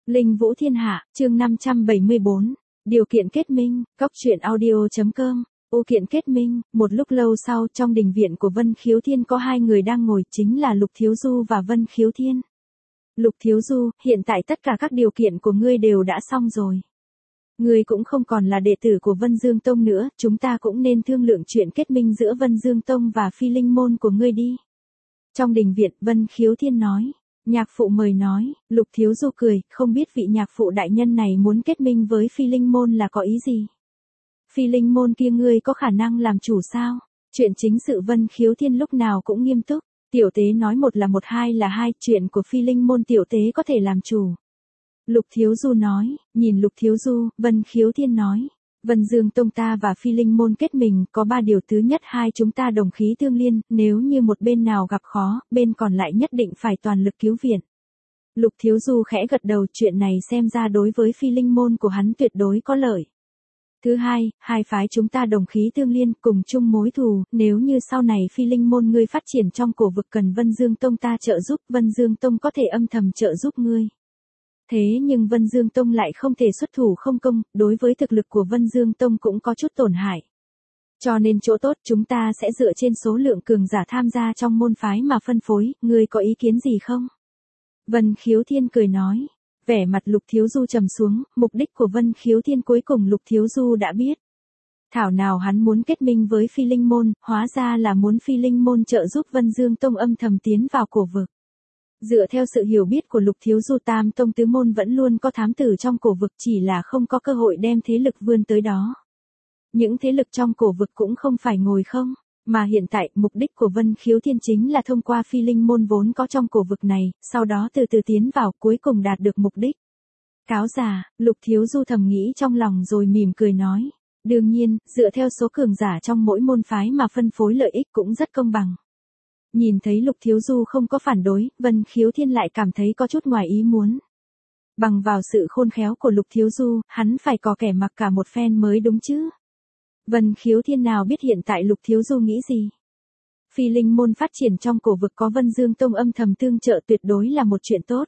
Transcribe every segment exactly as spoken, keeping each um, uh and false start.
Linh Vũ Thiên Hạ, chương năm trăm bảy mươi bốn. Điều kiện kết minh, cóc truyện audio chấm com. Ưu kiện kết minh, một lúc lâu sau trong đình viện của Vân Khiếu Thiên có hai người đang ngồi, chính là Lục Thiếu Du và Vân Khiếu Thiên. Lục Thiếu Du, hiện tại tất cả các điều kiện của ngươi đều đã xong rồi. Ngươi cũng không còn là đệ tử của Vân Dương Tông nữa, chúng ta cũng nên thương lượng chuyện kết minh giữa Vân Dương Tông và Phi Linh Môn của ngươi đi. Trong đình viện, Vân Khiếu Thiên nói. Nhạc phụ mời nói, Lục Thiếu Du cười, không biết vị nhạc phụ đại nhân này muốn kết minh với Phi Linh Môn là có ý gì? Phi Linh Môn kia ngươi có khả năng làm chủ sao? Chuyện chính sự Vân Khiếu Thiên lúc nào cũng nghiêm túc, tiểu tế nói một là một, hai là hai, chuyện của Phi Linh Môn tiểu tế có thể làm chủ. Lục Thiếu Du nói, nhìn Lục Thiếu Du, Vân Khiếu Thiên nói. Vân Dương Tông ta và Phi Linh Môn kết mình, có ba điều. Thứ nhất, hai chúng ta đồng khí tương liên, nếu như một bên nào gặp khó, bên còn lại nhất định phải toàn lực cứu viện. Lục Thiếu Du khẽ gật đầu, chuyện này xem ra đối với Phi Linh Môn của hắn tuyệt đối có lợi. Thứ hai, hai phái chúng ta đồng khí tương liên, cùng chung mối thù, nếu như sau này Phi Linh Môn ngươi phát triển trong cổ vực cần Vân Dương Tông ta trợ giúp, Vân Dương Tông có thể âm thầm trợ giúp ngươi. Thế nhưng Vân Dương Tông lại không thể xuất thủ không công, đối với thực lực của Vân Dương Tông cũng có chút tổn hại. Cho nên chỗ tốt chúng ta sẽ dựa trên số lượng cường giả tham gia trong môn phái mà phân phối, ngươi có ý kiến gì không? Vân Khiếu Thiên cười nói, vẻ mặt Lục Thiếu Du trầm xuống, mục đích của Vân Khiếu Thiên cuối cùng Lục Thiếu Du đã biết. Thảo nào hắn muốn kết minh với Phi Linh Môn, hóa ra là muốn Phi Linh Môn trợ giúp Vân Dương Tông âm thầm tiến vào cổ vực. Dựa theo sự hiểu biết của Lục Thiếu Du, Tam Tông Tứ Môn vẫn luôn có thám tử trong cổ vực, chỉ là không có cơ hội đem thế lực vươn tới đó. Những thế lực trong cổ vực cũng không phải ngồi không, mà hiện tại mục đích của Vân Khiếu Thiên chính là thông qua Phi Linh Môn vốn có trong cổ vực này, sau đó từ từ tiến vào, cuối cùng đạt được mục đích. Cáo già, Lục Thiếu Du thầm nghĩ trong lòng rồi mỉm cười nói. Đương nhiên, dựa theo số cường giả trong mỗi môn phái mà phân phối lợi ích cũng rất công bằng. Nhìn thấy Lục Thiếu Du không có phản đối, Vân Khiếu Thiên lại cảm thấy có chút ngoài ý muốn. Bằng vào sự khôn khéo của Lục Thiếu Du, hắn phải có kẻ mặc cả một phen mới đúng chứ. Vân Khiếu Thiên nào biết hiện tại Lục Thiếu Du nghĩ gì. Phi Linh Môn phát triển trong cổ vực có Vân Dương Tông âm thầm tương trợ tuyệt đối là một chuyện tốt.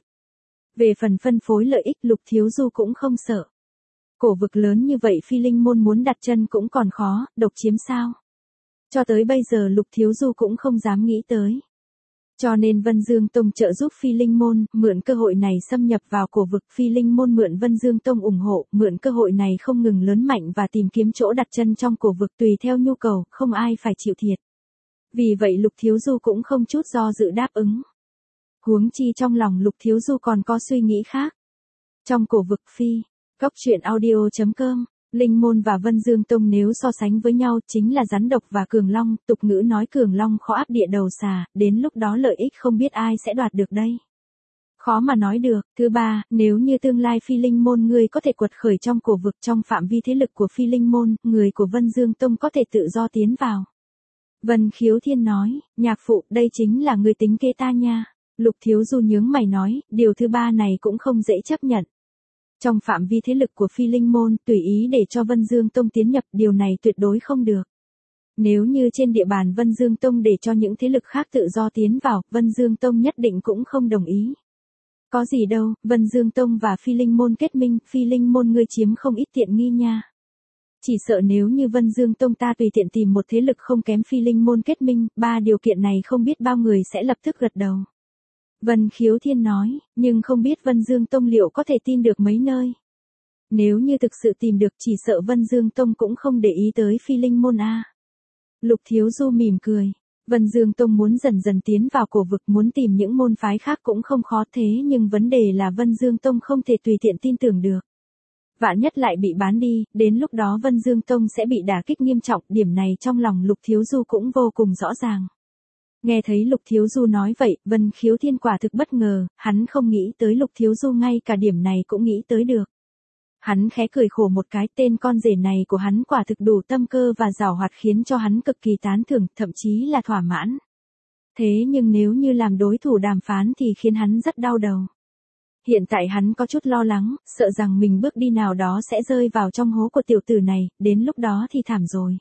Về phần phân phối lợi ích Lục Thiếu Du cũng không sợ. Cổ vực lớn như vậy Phi Linh Môn muốn đặt chân cũng còn khó, độc chiếm sao? Cho tới bây giờ Lục Thiếu Du cũng không dám nghĩ tới. Cho nên Vân Dương Tông trợ giúp Phi Linh Môn, mượn cơ hội này xâm nhập vào cổ vực, Phi Linh Môn mượn Vân Dương Tông ủng hộ, mượn cơ hội này không ngừng lớn mạnh và tìm kiếm chỗ đặt chân trong cổ vực tùy theo nhu cầu, không ai phải chịu thiệt. Vì vậy Lục Thiếu Du cũng không chút do dự đáp ứng. Huống chi trong lòng Lục Thiếu Du còn có suy nghĩ khác. Trong cổ vực Phi, cóc truyện audio chấm com. Linh Môn và Vân Dương Tông nếu so sánh với nhau chính là rắn độc và cường long, tục ngữ nói cường long khó áp địa đầu xà, đến lúc đó lợi ích không biết ai sẽ đoạt được đây. Khó mà nói được. Thứ ba, nếu như tương lai Phi Linh Môn ngươi có thể quật khởi trong cổ vực trong phạm vi thế lực của Phi Linh Môn, người của Vân Dương Tông có thể tự do tiến vào. Vân Khiếu Thiên nói, nhạc phụ, đây chính là người tính kế ta nha. Lục Thiếu Du nhướng mày nói, điều thứ ba này cũng không dễ chấp nhận. Trong phạm vi thế lực của Phi Linh Môn, tùy ý để cho Vân Dương Tông tiến nhập, điều này tuyệt đối không được. Nếu như trên địa bàn Vân Dương Tông để cho những thế lực khác tự do tiến vào, Vân Dương Tông nhất định cũng không đồng ý. Có gì đâu, Vân Dương Tông và Phi Linh Môn kết minh, Phi Linh Môn ngươi chiếm không ít tiện nghi nha. Chỉ sợ nếu như Vân Dương Tông ta tùy tiện tìm một thế lực không kém Phi Linh Môn kết minh, ba điều kiện này không biết bao người sẽ lập tức gật đầu. Vân Khiếu Thiên nói, nhưng không biết Vân Dương Tông liệu có thể tin được mấy nơi. Nếu như thực sự tìm được chỉ sợ Vân Dương Tông cũng không để ý tới Phi Linh Môn a. Lục Thiếu Du mỉm cười. Vân Dương Tông muốn dần dần tiến vào cổ vực, muốn tìm những môn phái khác cũng không khó, thế nhưng vấn đề là Vân Dương Tông không thể tùy tiện tin tưởng được. Vạn nhất lại bị bán đi, đến lúc đó Vân Dương Tông sẽ bị đả kích nghiêm trọng, điểm này trong lòng Lục Thiếu Du cũng vô cùng rõ ràng. Nghe thấy Lục Thiếu Du nói vậy, Vân Khiếu Thiên quả thực bất ngờ, hắn không nghĩ tới Lục Thiếu Du ngay cả điểm này cũng nghĩ tới được. Hắn khẽ cười khổ một cái, tên con rể này của hắn quả thực đủ tâm cơ và giàu hoạt khiến cho hắn cực kỳ tán thưởng, thậm chí là thỏa mãn. Thế nhưng nếu như làm đối thủ đàm phán thì khiến hắn rất đau đầu. Hiện tại hắn có chút lo lắng, sợ rằng mình bước đi nào đó sẽ rơi vào trong hố của tiểu tử này, đến lúc đó thì thảm rồi.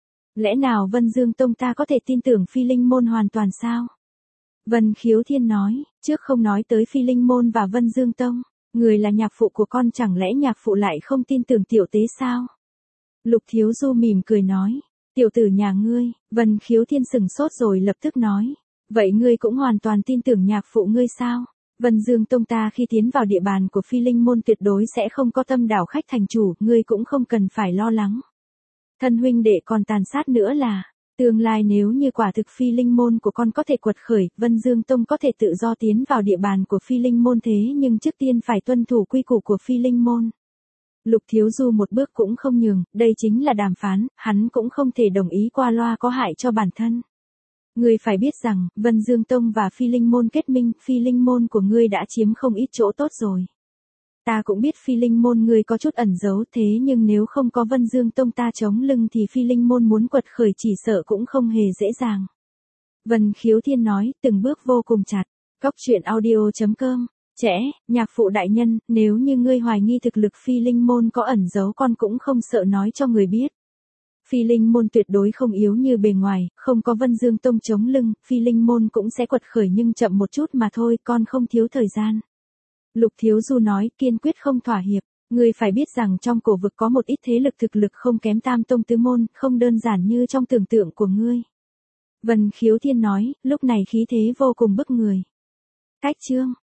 Lẽ nào Vân Dương Tông ta có thể tin tưởng Phi Linh Môn hoàn toàn sao? Vân Khiếu Thiên nói, trước không nói tới Phi Linh Môn và Vân Dương Tông. Người là nhạc phụ của con, chẳng lẽ nhạc phụ lại không tin tưởng tiểu tế sao? Lục Thiếu Du mỉm cười nói. Tiểu tử nhà ngươi. Vân Khiếu Thiên sừng sốt rồi lập tức nói. Vậy ngươi cũng hoàn toàn tin tưởng nhạc phụ ngươi sao? Vân Dương Tông ta khi tiến vào địa bàn của Phi Linh Môn tuyệt đối sẽ không có tâm đảo khách thành chủ, ngươi cũng không cần phải lo lắng. Thân huynh đệ còn tàn sát nữa là, tương lai nếu như quả thực Phi Linh Môn của con có thể quật khởi, Vân Dương Tông có thể tự do tiến vào địa bàn của Phi Linh Môn, thế nhưng trước tiên phải tuân thủ quy củ của Phi Linh Môn. Lục Thiếu Du một bước cũng không nhường, đây chính là đàm phán, hắn cũng không thể đồng ý qua loa có hại cho bản thân. Ngươi phải biết rằng, Vân Dương Tông và Phi Linh Môn kết minh, Phi Linh Môn của ngươi đã chiếm không ít chỗ tốt rồi. Ta cũng biết Phi Linh Môn ngươi có chút ẩn giấu, thế nhưng nếu không có Vân Dương Tông ta chống lưng thì Phi Linh Môn muốn quật khởi chỉ sợ cũng không hề dễ dàng. Vân Khiếu Thiên nói, từng bước vô cùng chặt. Cóc truyện audio chấm com. Trẻ, nhạc phụ đại nhân, nếu như ngươi hoài nghi thực lực Phi Linh Môn có ẩn giấu, con cũng không sợ nói cho người biết. Phi Linh Môn tuyệt đối không yếu như bề ngoài, không có Vân Dương Tông chống lưng, Phi Linh Môn cũng sẽ quật khởi nhưng chậm một chút mà thôi, con không thiếu thời gian. Lục Thiếu Du nói, kiên quyết không thỏa hiệp. Ngươi phải biết rằng trong cổ vực có một ít thế lực thực lực không kém Tam Tông Tứ Môn, không đơn giản như trong tưởng tượng của ngươi. Vân Khiếu Thiên nói, lúc này khí thế vô cùng bức người. Cách chương